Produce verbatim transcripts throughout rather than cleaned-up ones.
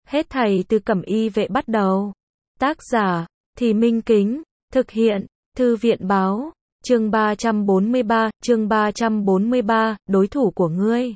Hết thảy từ Cẩm Y Vệ bắt đầu. Tác giả, Thì Minh Kính, thực hiện, Thư viện Báo, chương ba trăm bốn mươi ba, chương ba trăm bốn mươi ba, đối thủ của ngươi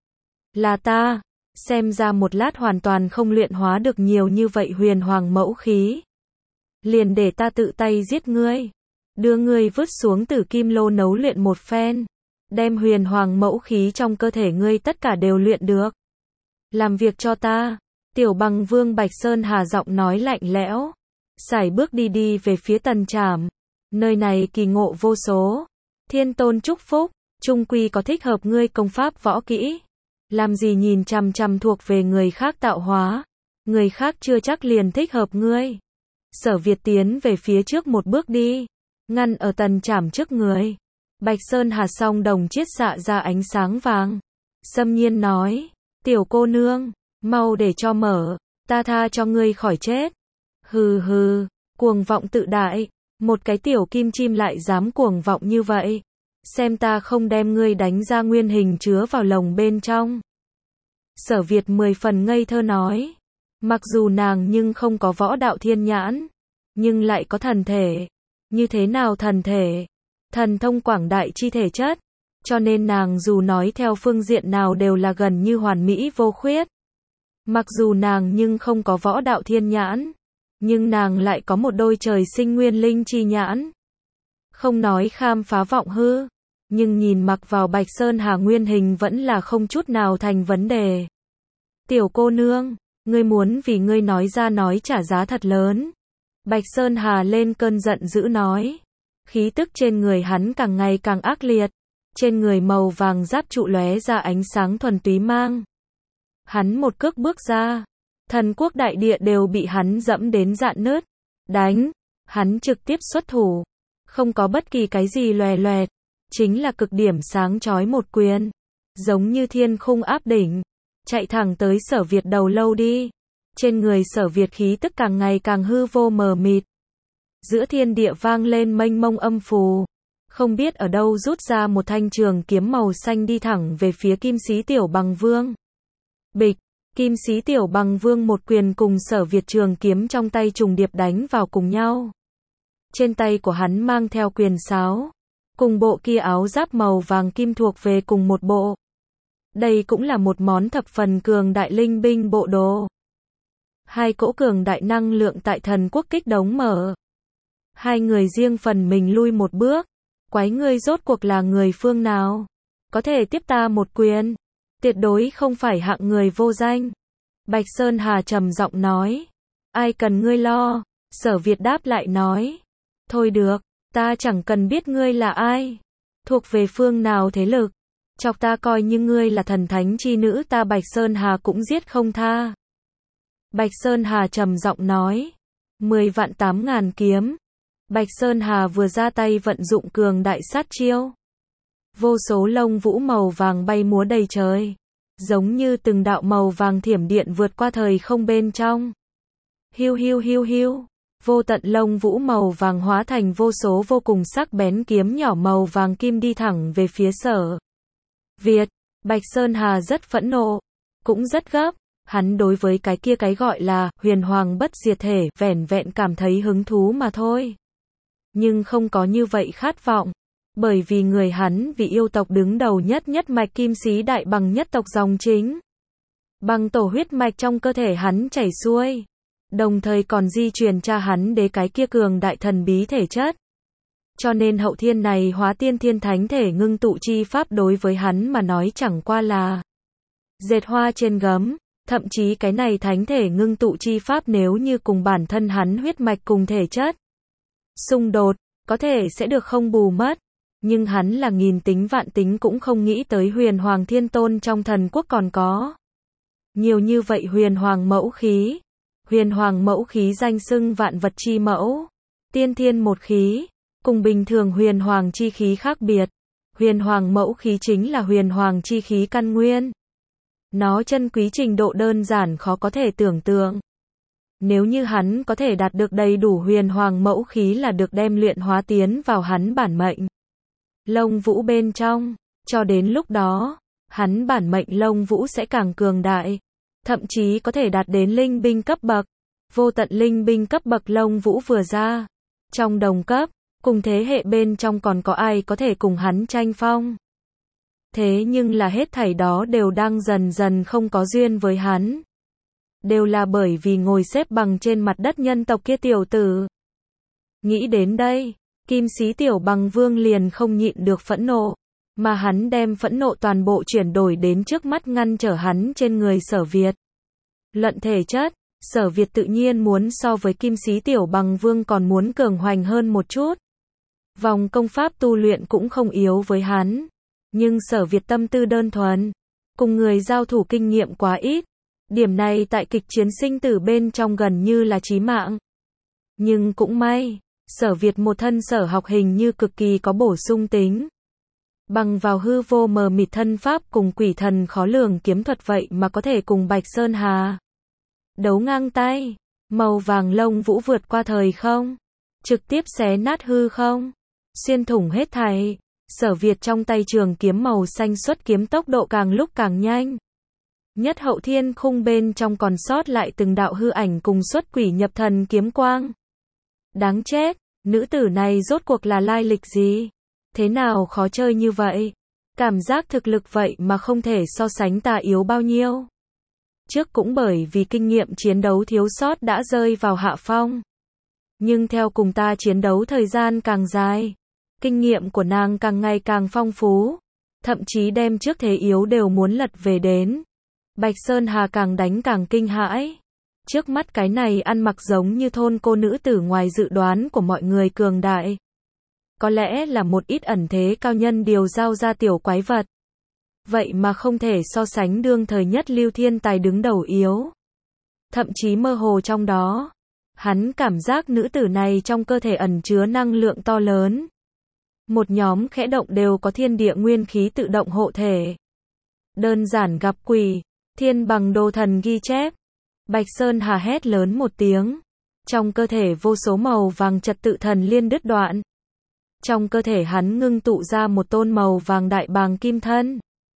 là ta. Xem ra một lát hoàn toàn không luyện hóa được nhiều như vậy huyền hoàng mẫu khí. Liền để ta tự tay giết ngươi. Đưa ngươi vứt xuống tử kim lô nấu luyện một phen. Đem huyền hoàng mẫu khí trong cơ thể ngươi tất cả đều luyện được. Làm việc cho ta. Tiểu Bằng Vương Bạch Sơn Hà giọng nói lạnh lẽo. Sải bước đi đi về phía Tần Trảm. Nơi này kỳ ngộ vô số. Thiên tôn chúc phúc. Trung quy có thích hợp ngươi công pháp võ kỹ. Làm gì nhìn chằm chằm thuộc về người khác tạo hóa. Người khác chưa chắc liền thích hợp ngươi. Sở Việt tiến về phía trước một bước đi. Ngăn ở Tần Trảm trước người. Bạch Sơn Hà song đồng chiết xạ ra ánh sáng vàng. Xâm nhiên nói. Tiểu cô nương, mau để cho mở. Ta tha cho ngươi khỏi chết. Hừ hừ, cuồng vọng tự đại. Một cái tiểu kim chim lại dám cuồng vọng như vậy. Xem ta không đem ngươi đánh ra nguyên hình chứa vào lồng bên trong. Sở Việt mười phần ngây thơ nói. Mặc dù nàng nhưng không có võ đạo thiên nhãn. Nhưng lại có thần thể. Như thế nào thần thể? Thần thông quảng đại chi thể chất. Cho nên nàng dù nói theo phương diện nào đều là gần như hoàn mỹ vô khuyết. Mặc dù nàng nhưng không có võ đạo thiên nhãn. Nhưng nàng lại có một đôi trời sinh nguyên linh chi nhãn. Không nói khám phá vọng hư. Nhưng nhìn mặc vào Bạch Sơn Hà nguyên hình vẫn là không chút nào thành vấn đề. Tiểu cô nương, ngươi muốn vì ngươi nói ra nói trả giá thật lớn. Bạch Sơn Hà lên cơn giận dữ nói. Khí tức trên người hắn càng ngày càng ác liệt. Trên người màu vàng giáp trụ lóe ra ánh sáng thuần túy mang. Hắn một cước bước ra. Thần quốc đại địa đều bị hắn dẫm đến rạn nứt. Đánh. Hắn trực tiếp xuất thủ. Không có bất kỳ cái gì loè loẹt. Chính là cực điểm sáng chói một quyền. Giống như thiên khung áp đỉnh. Chạy thẳng tới Sở Việt đầu lâu đi. Trên người Sở Việt khí tức càng ngày càng hư vô mờ mịt. Giữa thiên địa vang lên mênh mông âm phù. Không biết ở đâu rút ra một thanh trường kiếm màu xanh đi thẳng về phía Kim Sĩ Tiểu Bằng Vương. Bịch, Kim Sĩ Tiểu Bằng Vương một quyền cùng Sở Việt trường kiếm trong tay trùng điệp đánh vào cùng nhau. Trên tay của hắn mang theo quyền sáo. Cùng bộ kia áo giáp màu vàng kim thuộc về cùng một bộ. Đây cũng là một món thập phần cường đại linh binh bộ đồ. Hai cỗ cường đại năng lượng tại thần quốc kích đống mở. Hai người riêng phần mình lui một bước. Quái ngươi rốt cuộc là người phương nào? Có thể tiếp ta một quyền. Tuyệt đối không phải hạng người vô danh. Bạch Sơn Hà trầm giọng nói. Ai cần ngươi lo? Sở Việt đáp lại nói. Thôi được, ta chẳng cần biết ngươi là ai. Thuộc về phương nào thế lực. Chọc ta coi như ngươi là thần thánh chi nữ ta Bạch Sơn Hà cũng giết không tha. Bạch Sơn Hà trầm giọng nói. Mười vạn tám ngàn kiếm. Bạch Sơn Hà vừa ra tay vận dụng cường đại sát chiêu. Vô số lông vũ màu vàng bay múa đầy trời. Giống như từng đạo màu vàng thiểm điện vượt qua thời không bên trong. Hiu hiu hiu hiu. Vô tận lông vũ màu vàng hóa thành vô số vô cùng sắc bén kiếm nhỏ màu vàng kim đi thẳng về phía Sở Việt. Bạch Sơn Hà rất phẫn nộ. Cũng rất gấp. Hắn đối với cái kia cái gọi là huyền hoàng bất diệt thể vẻn vẹn cảm thấy hứng thú mà thôi. Nhưng không có như vậy khát vọng. Bởi vì người hắn vì yêu tộc đứng đầu nhất nhất mạch Kim Sĩ Đại Bằng nhất tộc dòng chính. Bằng tổ huyết mạch trong cơ thể hắn chảy xuôi. Đồng thời còn di truyền cha hắn đế cái kia cường đại thần bí thể chất. Cho nên hậu thiên này hóa tiên thiên thánh thể ngưng tụ chi pháp đối với hắn mà nói chẳng qua là dệt hoa trên gấm. Thậm chí cái này thánh thể ngưng tụ chi pháp nếu như cùng bản thân hắn huyết mạch cùng thể chất xung đột, có thể sẽ được không bù mất. Nhưng hắn là nghìn tính vạn tính cũng không nghĩ tới huyền hoàng thiên tôn trong thần quốc còn có nhiều như vậy huyền hoàng mẫu khí. Huyền hoàng mẫu khí danh xưng vạn vật chi mẫu. Tiên thiên một khí. Cùng bình thường huyền hoàng chi khí khác biệt. Huyền hoàng mẫu khí chính là huyền hoàng chi khí căn nguyên. Nó chân quý trình độ đơn giản khó có thể tưởng tượng. Nếu như hắn có thể đạt được đầy đủ huyền hoàng mẫu khí là được đem luyện hóa tiến vào hắn bản mệnh lông vũ bên trong. Cho đến lúc đó, hắn bản mệnh lông vũ sẽ càng cường đại. thậm chí có thể đạt đến linh binh cấp bậc. Vô tận linh binh cấp bậc Lông Vũ vừa ra. Trong đồng cấp, cùng thế hệ bên trong còn có ai có thể cùng hắn tranh phong. Thế nhưng là hết thảy đó đều đang dần dần không có duyên với hắn. Đều là bởi vì ngồi xếp bằng trên mặt đất nhân tộc kia tiểu tử. Nghĩ đến đây, Kim Sĩ Tiểu Bằng Vương liền không nhịn được phẫn nộ, mà hắn đem phẫn nộ toàn bộ chuyển đổi đến trước mắt ngăn trở hắn trên người Sở Việt. Luận thể chất, Sở Việt tự nhiên muốn so với Kim Sĩ Tiểu Bằng Vương còn muốn cường hoành hơn một chút. Vòng công pháp tu luyện cũng không yếu với hắn, nhưng Sở Việt tâm tư đơn thuần, cùng người giao thủ kinh nghiệm quá ít. Điểm này tại kịch chiến sinh tử bên trong gần như là chí mạng. Nhưng cũng may, Sở Việt một thân sở học hình như cực kỳ có bổ sung tính. Bằng vào hư vô mờ mịt thân pháp cùng quỷ thần khó lường kiếm thuật vậy mà có thể cùng Bạch Sơn Hà đấu ngang tay. Màu vàng Lông Vũ vượt qua thời không, trực tiếp xé nát hư không, xuyên thủng hết thảy. Sở Việt trong tay trường kiếm màu xanh xuất kiếm tốc độ càng lúc càng nhanh. Nhất hậu thiên khung bên trong còn sót lại từng đạo hư ảnh cùng xuất quỷ nhập thần kiếm quang. Đáng chết, nữ tử này rốt cuộc là lai lịch gì? Thế nào khó chơi như vậy? Cảm giác thực lực vậy mà không thể so sánh ta yếu bao nhiêu. Trước cũng bởi vì kinh nghiệm chiến đấu thiếu sót đã rơi vào hạ phong. Nhưng theo cùng ta chiến đấu thời gian càng dài, kinh nghiệm của nàng càng ngày càng phong phú, thậm chí đem trước thế yếu đều muốn lật về đến. Bạch Sơn Hà càng đánh càng kinh hãi. Trước mắt cái này ăn mặc giống như thôn cô nữ tử ngoài dự đoán của mọi người cường đại. Có lẽ là một ít ẩn thế cao nhân điều giao ra tiểu quái vật. Vậy mà không thể so sánh đương thời nhất lưu thiên tài đứng đầu yếu. Thậm chí mơ hồ trong đó, hắn cảm giác nữ tử này trong cơ thể ẩn chứa năng lượng to lớn. Một nhóm khẽ động đều có thiên địa nguyên khí tự động hộ thể. Đơn giản gặp quỷ, thiên bằng đồ thần ghi chép. Bạch Sơn Hà hét lớn một tiếng. Trong cơ thể vô số màu vàng trật tự thần liên đứt đoạn. Trong cơ thể hắn ngưng tụ ra một tôn màu vàng đại bàng kim thân.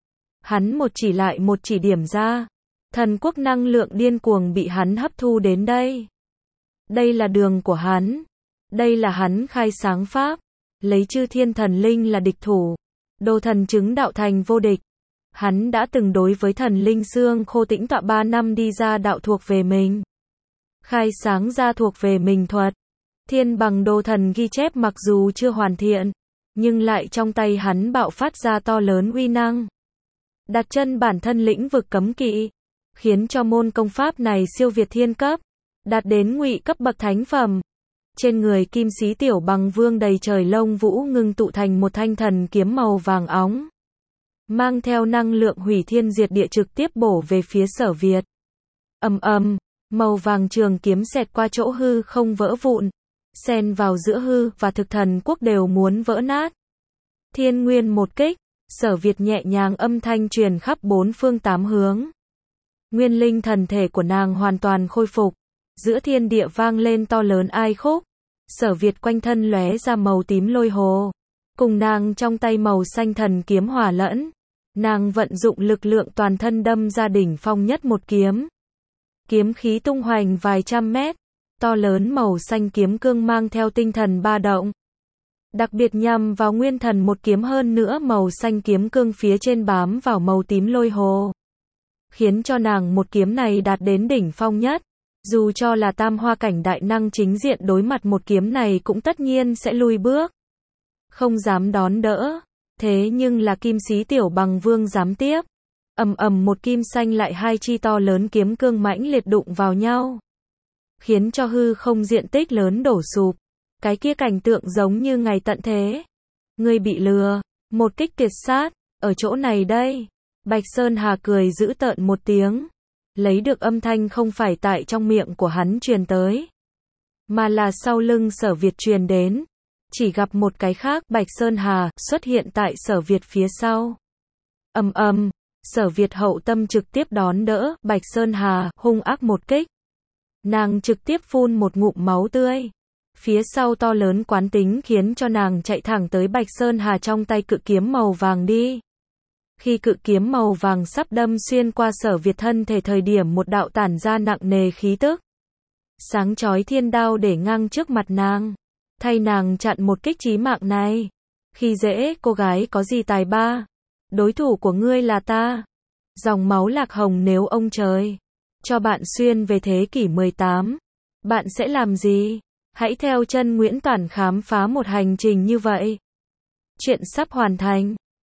Hắn một chỉ lại một chỉ điểm ra. Thần quốc năng lượng điên cuồng bị hắn hấp thu đến đây. Đây là đường của hắn. Đây là hắn khai sáng pháp. Lấy chư thiên thần linh là địch thủ. Đồ thần chứng đạo thành vô địch. Hắn đã từng đối với thần linh xương khô tĩnh tọa ba năm đi ra đạo thuộc về mình. Khai sáng ra thuộc về mình thuật. Thiên bằng đồ thần ghi chép mặc dù chưa hoàn thiện, nhưng lại trong tay hắn bạo phát ra to lớn uy năng. Đặt chân bản thân lĩnh vực cấm kỵ, khiến cho môn công pháp này siêu việt thiên cấp, đạt đến ngụy cấp bậc thánh phẩm. Trên người Kim Sĩ Tiểu Bằng Vương đầy trời lông vũ ngưng tụ thành một thanh thần kiếm màu vàng óng. Mang theo năng lượng hủy thiên diệt địa trực tiếp bổ về phía Sở Việt. Ầm ầm, màu vàng trường kiếm xẹt qua chỗ hư không vỡ vụn, xen vào giữa hư và thực thần quốc đều muốn vỡ nát. Thiên nguyên một kích, Sở Việt nhẹ nhàng âm thanh truyền khắp bốn phương tám hướng. Nguyên linh thần thể của nàng hoàn toàn khôi phục, giữa thiên địa vang lên to lớn ai khúc. Sở Việt quanh thân lóe ra màu tím lôi hồ, cùng nàng trong tay màu xanh thần kiếm hòa lẫn. Nàng vận dụng lực lượng toàn thân đâm ra đỉnh phong nhất một kiếm. Kiếm khí tung hoành vài trăm mét, to lớn màu xanh kiếm cương mang theo tinh thần ba động. Đặc biệt nhằm vào nguyên thần một kiếm, hơn nữa màu xanh kiếm cương phía trên bám vào màu tím lôi hồ. Khiến cho nàng một kiếm này đạt đến đỉnh phong nhất. Dù cho là tam hoa cảnh đại năng chính diện đối mặt một kiếm này cũng tất nhiên sẽ lùi bước. Không dám đón đỡ. Thế nhưng là Kim Sĩ Tiểu Bằng Vương dám tiếp. Ầm ầm một kim xanh lại hai chi to lớn kiếm cương mãnh liệt đụng vào nhau. Khiến cho hư không diện tích lớn đổ sụp. Cái kia cảnh tượng giống như ngày tận thế. Ngươi bị lừa, một kích tuyệt sát, ở chỗ này đây. Bạch Sơn Hà cười dữ tợn một tiếng. Lấy được âm thanh không phải tại trong miệng của hắn truyền tới, mà là sau lưng Sở Việt truyền đến. Chỉ gặp một cái khác, Bạch Sơn Hà xuất hiện tại Sở Việt phía sau. Ầm ầm, Sở Việt hậu tâm trực tiếp đón đỡ Bạch Sơn Hà hung ác một kích. Nàng trực tiếp phun một ngụm máu tươi. Phía sau to lớn quán tính khiến cho nàng chạy thẳng tới Bạch Sơn Hà trong tay cự kiếm màu vàng đi. Khi cự kiếm màu vàng sắp đâm xuyên qua Sở Việt thân thể thời điểm một đạo tản ra nặng nề khí tức sáng chói thiên đao để ngang trước mặt nàng, thay nàng chặn một kích chí mạng này. Khi dễ, cô gái có gì tài ba? Đối thủ của ngươi là ta. Dòng máu Lạc Hồng, nếu ông trời cho bạn xuyên về thế kỷ mười tám, bạn sẽ làm gì? Hãy theo chân Nguyễn Toản khám phá một hành trình như vậy. Chuyện sắp hoàn thành.